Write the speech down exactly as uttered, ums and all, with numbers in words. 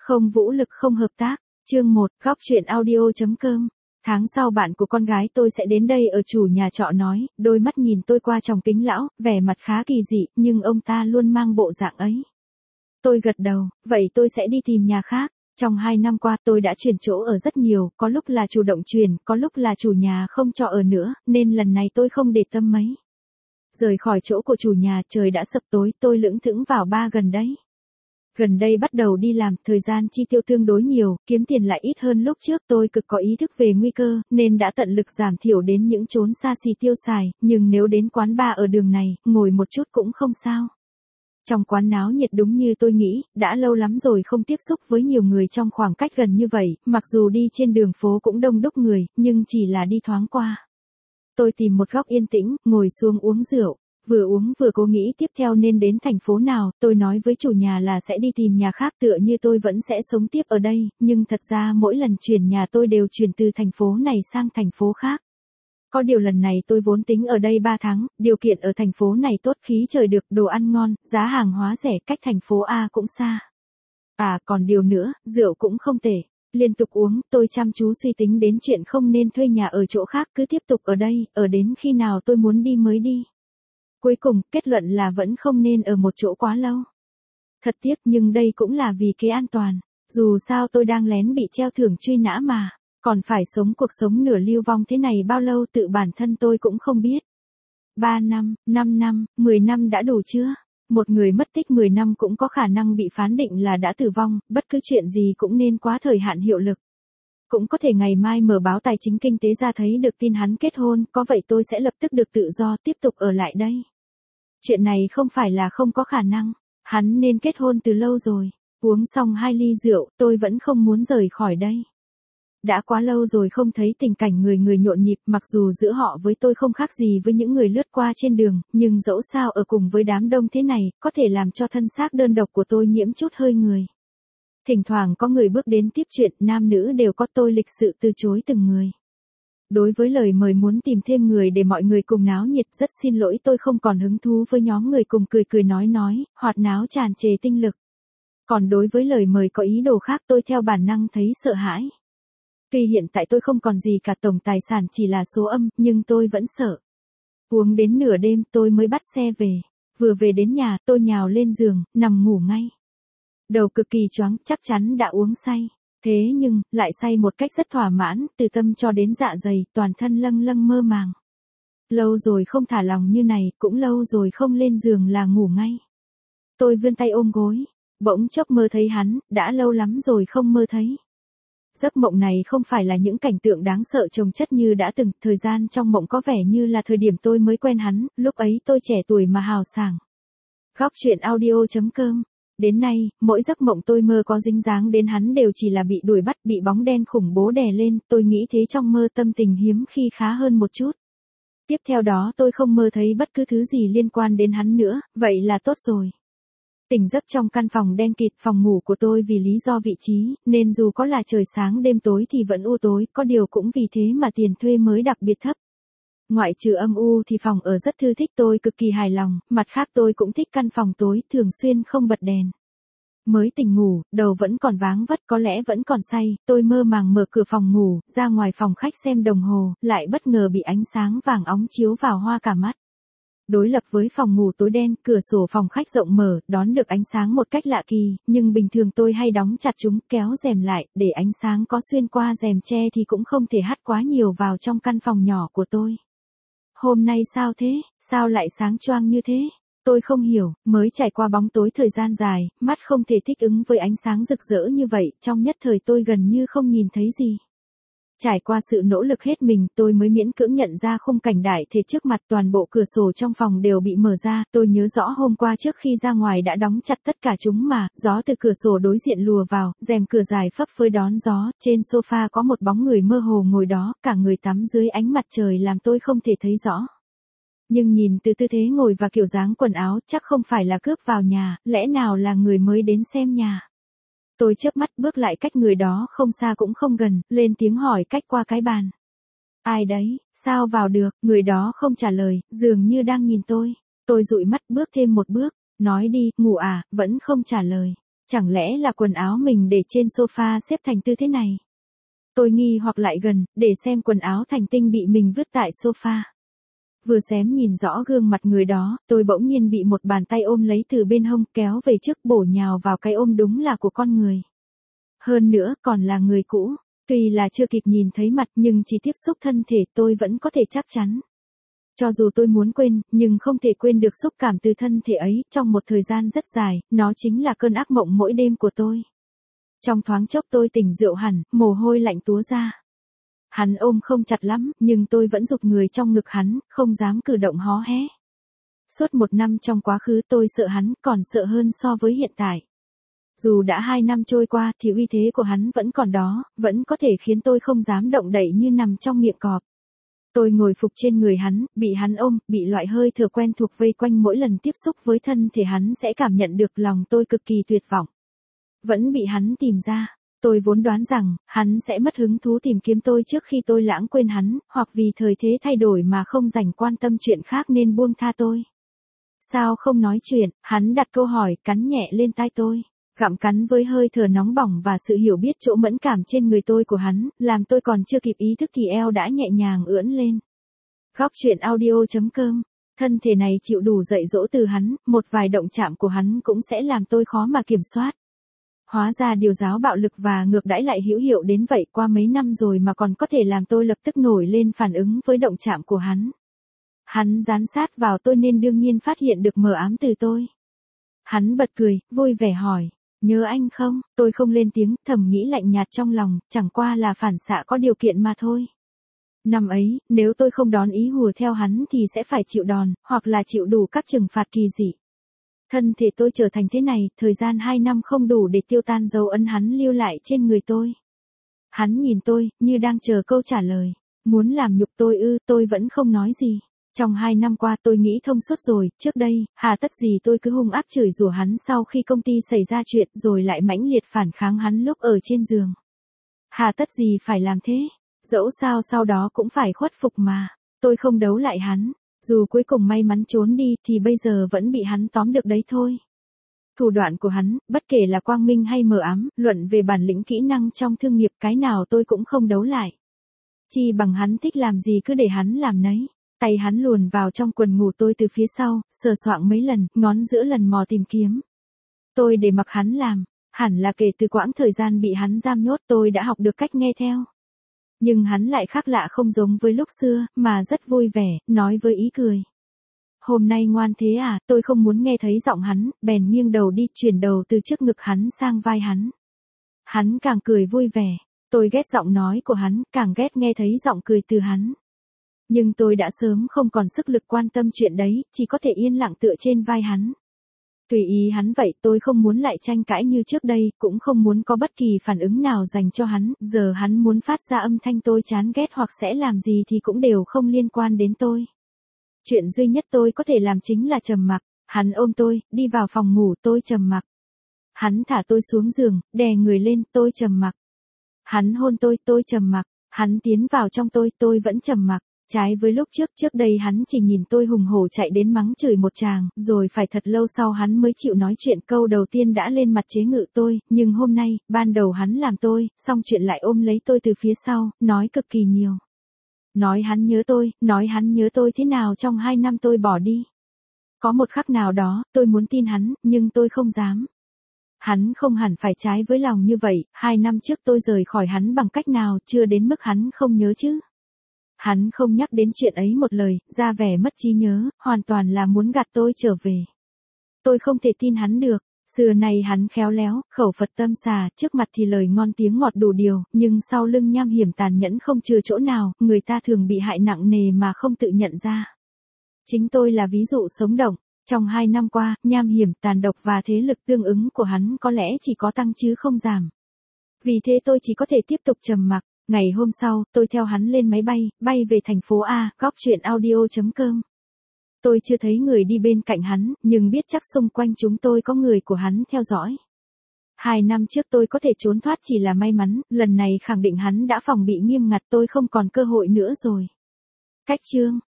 Không vũ lực không hợp tác. Chương một, góc chuyện audio.com. Tháng sau bạn của con gái tôi sẽ đến đây ở, chủ nhà trọ nói, đôi mắt nhìn tôi qua trong kính lão, vẻ mặt khá kỳ dị, nhưng ông ta luôn mang bộ dạng ấy. Tôi gật đầu, vậy tôi sẽ đi tìm nhà khác. Trong hai năm qua tôi đã chuyển chỗ ở rất nhiều, có lúc là chủ động chuyển, có lúc là chủ nhà không cho ở nữa, nên lần này tôi không để tâm mấy. Rời khỏi chỗ của chủ nhà, trời đã sập tối, tôi lững thững vào bar gần đấy. Gần đây bắt đầu đi làm, thời gian chi tiêu tương đối nhiều, kiếm tiền lại ít hơn lúc trước, tôi cực có ý thức về nguy cơ, nên đã tận lực giảm thiểu đến những chốn xa xỉ tiêu xài, nhưng nếu đến quán bar ở đường này, ngồi một chút cũng không sao. Trong quán náo nhiệt đúng như tôi nghĩ, đã lâu lắm rồi không tiếp xúc với nhiều người trong khoảng cách gần như vậy, mặc dù đi trên đường phố cũng đông đúc người, nhưng chỉ là đi thoáng qua. Tôi tìm một góc yên tĩnh, ngồi xuống uống rượu. Vừa uống vừa cố nghĩ tiếp theo nên đến thành phố nào, tôi nói với chủ nhà là sẽ đi tìm nhà khác, tựa như tôi vẫn sẽ sống tiếp ở đây, nhưng thật ra mỗi lần chuyển nhà tôi đều chuyển từ thành phố này sang thành phố khác. Có điều lần này tôi vốn tính ở đây ba tháng, điều kiện ở thành phố này tốt, khí trời được, đồ ăn ngon, giá hàng hóa rẻ, cách thành phố A cũng xa. À còn điều nữa, rượu cũng không tệ. Liên tục uống, tôi chăm chú suy tính đến chuyện không nên thuê nhà ở chỗ khác, cứ tiếp tục ở đây, ở đến khi nào tôi muốn đi mới đi. Cuối cùng, kết luận là vẫn không nên ở một chỗ quá lâu. Thật tiếc, nhưng đây cũng là vì kế an toàn. Dù sao tôi đang lén bị treo thưởng truy nã mà. Còn phải sống cuộc sống nửa lưu vong thế này bao lâu tự bản thân tôi cũng không biết. ba năm, năm năm, mười năm đã đủ chưa? Một người mất tích mười năm cũng có khả năng bị phán định là đã tử vong, bất cứ chuyện gì cũng nên quá thời hạn hiệu lực. Cũng có thể ngày mai mở báo Tài chính Kinh tế ra thấy được tin hắn kết hôn, có vậy tôi sẽ lập tức được tự do tiếp tục ở lại đây. Chuyện này không phải là không có khả năng, hắn nên kết hôn từ lâu rồi. Uống xong hai ly rượu, tôi vẫn không muốn rời khỏi đây. Đã quá lâu rồi không thấy tình cảnh người người nhộn nhịp, mặc dù giữa họ với tôi không khác gì với những người lướt qua trên đường, nhưng dẫu sao ở cùng với đám đông thế này, có thể làm cho thân xác đơn độc của tôi nhiễm chút hơi người. Thỉnh thoảng có người bước đến tiếp chuyện, nam nữ đều có, tôi lịch sự từ chối từng người. Đối với lời mời muốn tìm thêm người để mọi người cùng náo nhiệt, rất xin lỗi tôi không còn hứng thú với nhóm người cùng cười cười nói nói, hoạt náo tràn trề tinh lực. Còn đối với lời mời có ý đồ khác tôi theo bản năng thấy sợ hãi. Tuy hiện tại tôi không còn gì cả, tổng tài sản chỉ là số âm, nhưng tôi vẫn sợ. Uống đến nửa đêm tôi mới bắt xe về. Vừa về đến nhà tôi nhào lên giường, nằm ngủ ngay. Đầu cực kỳ choáng, chắc chắn đã uống say. Thế nhưng, lại say một cách rất thỏa mãn, từ tâm cho đến dạ dày, toàn thân lâng lâng mơ màng. Lâu rồi không thả lòng như này, cũng lâu rồi không lên giường là ngủ ngay. Tôi vươn tay ôm gối, bỗng chốc mơ thấy hắn, đã lâu lắm rồi không mơ thấy. Giấc mộng này không phải là những cảnh tượng đáng sợ chồng chất như đã từng, thời gian trong mộng có vẻ như là thời điểm tôi mới quen hắn, lúc ấy tôi trẻ tuổi mà hào sảng. Góc chuyện audio.com. Đến nay, mỗi giấc mộng tôi mơ có dính dáng đến hắn đều chỉ là bị đuổi bắt, bị bóng đen khủng bố đè lên, tôi nghĩ thế trong mơ tâm tình hiếm khi khá hơn một chút. Tiếp theo đó tôi không mơ thấy bất cứ thứ gì liên quan đến hắn nữa, vậy là tốt rồi. Tỉnh giấc trong căn phòng đen kịt, phòng ngủ của tôi vì lý do vị trí, nên dù có là trời sáng đêm tối thì vẫn u tối, có điều cũng vì thế mà tiền thuê mới đặc biệt thấp. Ngoại trừ âm u thì phòng ở rất thư thích, tôi cực kỳ hài lòng, mặt khác tôi cũng thích căn phòng tối, thường xuyên không bật đèn. Mới tỉnh ngủ, đầu vẫn còn váng vất, có lẽ vẫn còn say, tôi mơ màng mở cửa phòng ngủ, ra ngoài phòng khách xem đồng hồ, lại bất ngờ bị ánh sáng vàng óng chiếu vào hoa cả mắt. Đối lập với phòng ngủ tối đen, cửa sổ phòng khách rộng mở, đón được ánh sáng một cách lạ kỳ, nhưng bình thường tôi hay đóng chặt chúng, kéo rèm lại, để ánh sáng có xuyên qua rèm che thì cũng không thể hắt quá nhiều vào trong căn phòng nhỏ của tôi. Hôm nay sao thế, sao lại sáng choang như thế? Tôi không hiểu, mới trải qua bóng tối thời gian dài, mắt không thể thích ứng với ánh sáng rực rỡ như vậy, trong nhất thời tôi gần như không nhìn thấy gì. Trải qua sự nỗ lực hết mình, tôi mới miễn cưỡng nhận ra khung cảnh đại thể trước mặt, toàn bộ cửa sổ trong phòng đều bị mở ra, tôi nhớ rõ hôm qua trước khi ra ngoài đã đóng chặt tất cả chúng mà, gió từ cửa sổ đối diện lùa vào, rèm cửa dài phấp phới đón gió, trên sofa có một bóng người mơ hồ ngồi đó, cả người tắm dưới ánh mặt trời làm tôi không thể thấy rõ. Nhưng nhìn từ tư thế ngồi và kiểu dáng quần áo, chắc không phải là cướp vào nhà, lẽ nào là người mới đến xem nhà. Tôi chớp mắt bước lại cách người đó không xa cũng không gần, lên tiếng hỏi cách qua cái bàn. Ai đấy, sao vào được, người đó không trả lời, dường như đang nhìn tôi. Tôi dụi mắt bước thêm một bước, nói đi, ngủ à, vẫn không trả lời. chẳng lẽ là quần áo mình để trên sofa xếp thành tư thế này? Tôi nghi hoặc lại gần, để xem quần áo thành tinh bị mình vứt tại sofa. Vừa xém nhìn rõ gương mặt người đó, tôi bỗng nhiên bị một bàn tay ôm lấy từ bên hông kéo về trước bổ nhào vào cái ôm đúng là của con người. Hơn nữa còn là người cũ, tuy là chưa kịp nhìn thấy mặt nhưng chỉ tiếp xúc thân thể tôi vẫn có thể chắc chắn. Cho dù tôi muốn quên, nhưng không thể quên được xúc cảm từ thân thể ấy, trong một thời gian rất dài, nó chính là cơn ác mộng mỗi đêm của tôi. Trong thoáng chốc tôi tỉnh rượu hẳn, mồ hôi lạnh túa ra. Hắn ôm không chặt lắm, nhưng tôi vẫn giục người trong ngực hắn, không dám cử động hó hé. Suốt một năm trong quá khứ tôi sợ hắn, còn sợ hơn so với hiện tại. Dù đã hai năm trôi qua thì uy thế của hắn vẫn còn đó, vẫn có thể khiến tôi không dám động đậy như nằm trong miệng cọp. Tôi ngồi phục trên người hắn, bị hắn ôm, bị loại hơi thở quen thuộc vây quanh, mỗi lần tiếp xúc với thân thể hắn sẽ cảm nhận được lòng tôi cực kỳ tuyệt vọng. Vẫn bị hắn tìm ra. Tôi vốn đoán rằng, hắn sẽ mất hứng thú tìm kiếm tôi trước khi tôi lãng quên hắn, hoặc vì thời thế thay đổi mà không dành quan tâm chuyện khác nên buông tha tôi. Sao không nói chuyện, hắn đặt câu hỏi, cắn nhẹ lên tai tôi. Gặm cắn với hơi thở nóng bỏng và sự hiểu biết chỗ mẫn cảm trên người tôi của hắn, làm tôi còn chưa kịp ý thức thì eo đã nhẹ nhàng ưỡn lên. Góc truyện audio chấm com. Thân thể này chịu đủ dạy dỗ từ hắn, một vài động chạm của hắn cũng sẽ làm tôi khó mà kiểm soát. Hóa ra điều giáo bạo lực và ngược đãi lại hữu hiệu đến vậy, qua mấy năm rồi mà còn có thể làm tôi lập tức nổi lên phản ứng với động chạm của hắn. Hắn dán sát vào tôi nên đương nhiên phát hiện được mờ ám từ tôi. Hắn bật cười, vui vẻ hỏi, nhớ anh không? Tôi không lên tiếng, thầm nghĩ lạnh nhạt trong lòng, chẳng qua là phản xạ có điều kiện mà thôi. Năm ấy, nếu tôi không đón ý hùa theo hắn thì sẽ phải chịu đòn, hoặc là chịu đủ các trừng phạt kỳ dị. Thân thể tôi trở thành thế này, thời gian hai năm không đủ để tiêu tan dấu ấn hắn lưu lại trên người tôi. Hắn nhìn tôi, như đang chờ câu trả lời. Muốn làm nhục tôi ư, tôi vẫn không nói gì. Trong hai năm qua tôi nghĩ thông suốt rồi, trước đây, hà tất gì tôi cứ hung ác chửi rủa hắn sau khi công ty xảy ra chuyện rồi lại mãnh liệt phản kháng hắn lúc ở trên giường. Hà tất gì phải làm thế, dẫu sao sau đó cũng phải khuất phục mà. Tôi không đấu lại hắn. Dù cuối cùng may mắn trốn đi thì bây giờ vẫn bị hắn tóm được đấy thôi. Thủ đoạn của hắn, bất kể là quang minh hay mờ ám, luận về bản lĩnh kỹ năng trong thương nghiệp cái nào tôi cũng không đấu lại. Chi bằng hắn thích làm gì cứ để hắn làm nấy. Tay hắn luồn vào trong quần ngủ tôi từ phía sau, sờ soạng mấy lần, ngón giữa lần mò tìm kiếm. Tôi để mặc hắn làm, hẳn là kể từ quãng thời gian bị hắn giam nhốt tôi đã học được cách nghe theo. Nhưng hắn lại khác lạ không giống với lúc xưa, mà rất vui vẻ, nói với ý cười. Hôm nay ngoan thế à, tôi không muốn nghe thấy giọng hắn, bèn nghiêng đầu đi, chuyển đầu từ trước ngực hắn sang vai hắn. Hắn càng cười vui vẻ, tôi ghét giọng nói của hắn, càng ghét nghe thấy giọng cười từ hắn. Nhưng tôi đã sớm không còn sức lực quan tâm chuyện đấy, chỉ có thể yên lặng tựa trên vai hắn. Tùy ý hắn vậy, tôi không muốn lại tranh cãi như trước đây, cũng không muốn có bất kỳ phản ứng nào dành cho hắn, giờ hắn muốn phát ra âm thanh tôi chán ghét hoặc sẽ làm gì thì cũng đều không liên quan đến tôi. Chuyện duy nhất tôi có thể làm chính là trầm mặc, hắn ôm tôi, đi vào phòng ngủ, tôi trầm mặc. Hắn thả tôi xuống giường, đè người lên, tôi trầm mặc. Hắn hôn tôi, tôi trầm mặc, hắn tiến vào trong tôi, tôi vẫn trầm mặc. Trái với lúc trước, trước đây hắn chỉ nhìn tôi hùng hổ chạy đến mắng chửi một tràng, rồi phải thật lâu sau hắn mới chịu nói chuyện, câu đầu tiên đã lên mặt chế ngự tôi, nhưng hôm nay, ban đầu hắn làm tôi, xong chuyện lại ôm lấy tôi từ phía sau, nói cực kỳ nhiều. Nói hắn nhớ tôi, nói hắn nhớ tôi thế nào trong hai năm tôi bỏ đi. Có một khắc nào đó, tôi muốn tin hắn, nhưng tôi không dám. Hắn không hẳn phải trái với lòng như vậy, hai năm trước tôi rời khỏi hắn bằng cách nào, chưa đến mức hắn không nhớ chứ. Hắn không nhắc đến chuyện ấy một lời, ra vẻ mất trí nhớ, hoàn toàn là muốn gạt tôi trở về. Tôi không thể tin hắn được, xưa này hắn khéo léo, khẩu Phật tâm xà, trước mặt thì lời ngon tiếng ngọt đủ điều, nhưng sau lưng nham hiểm tàn nhẫn không chừa chỗ nào, người ta thường bị hại nặng nề mà không tự nhận ra. Chính tôi là ví dụ sống động, trong hai năm qua, nham hiểm, tàn độc và thế lực tương ứng của hắn có lẽ chỉ có tăng chứ không giảm. Vì thế tôi chỉ có thể tiếp tục trầm mặc. Ngày hôm sau, tôi theo hắn lên máy bay, bay về thành phố A, góc truyện audio chấm com. Tôi chưa thấy người đi bên cạnh hắn, nhưng biết chắc xung quanh chúng tôi có người của hắn theo dõi. Hai năm trước tôi có thể trốn thoát chỉ là may mắn, lần này khẳng định hắn đã phòng bị nghiêm ngặt, tôi không còn cơ hội nữa rồi. Cách chương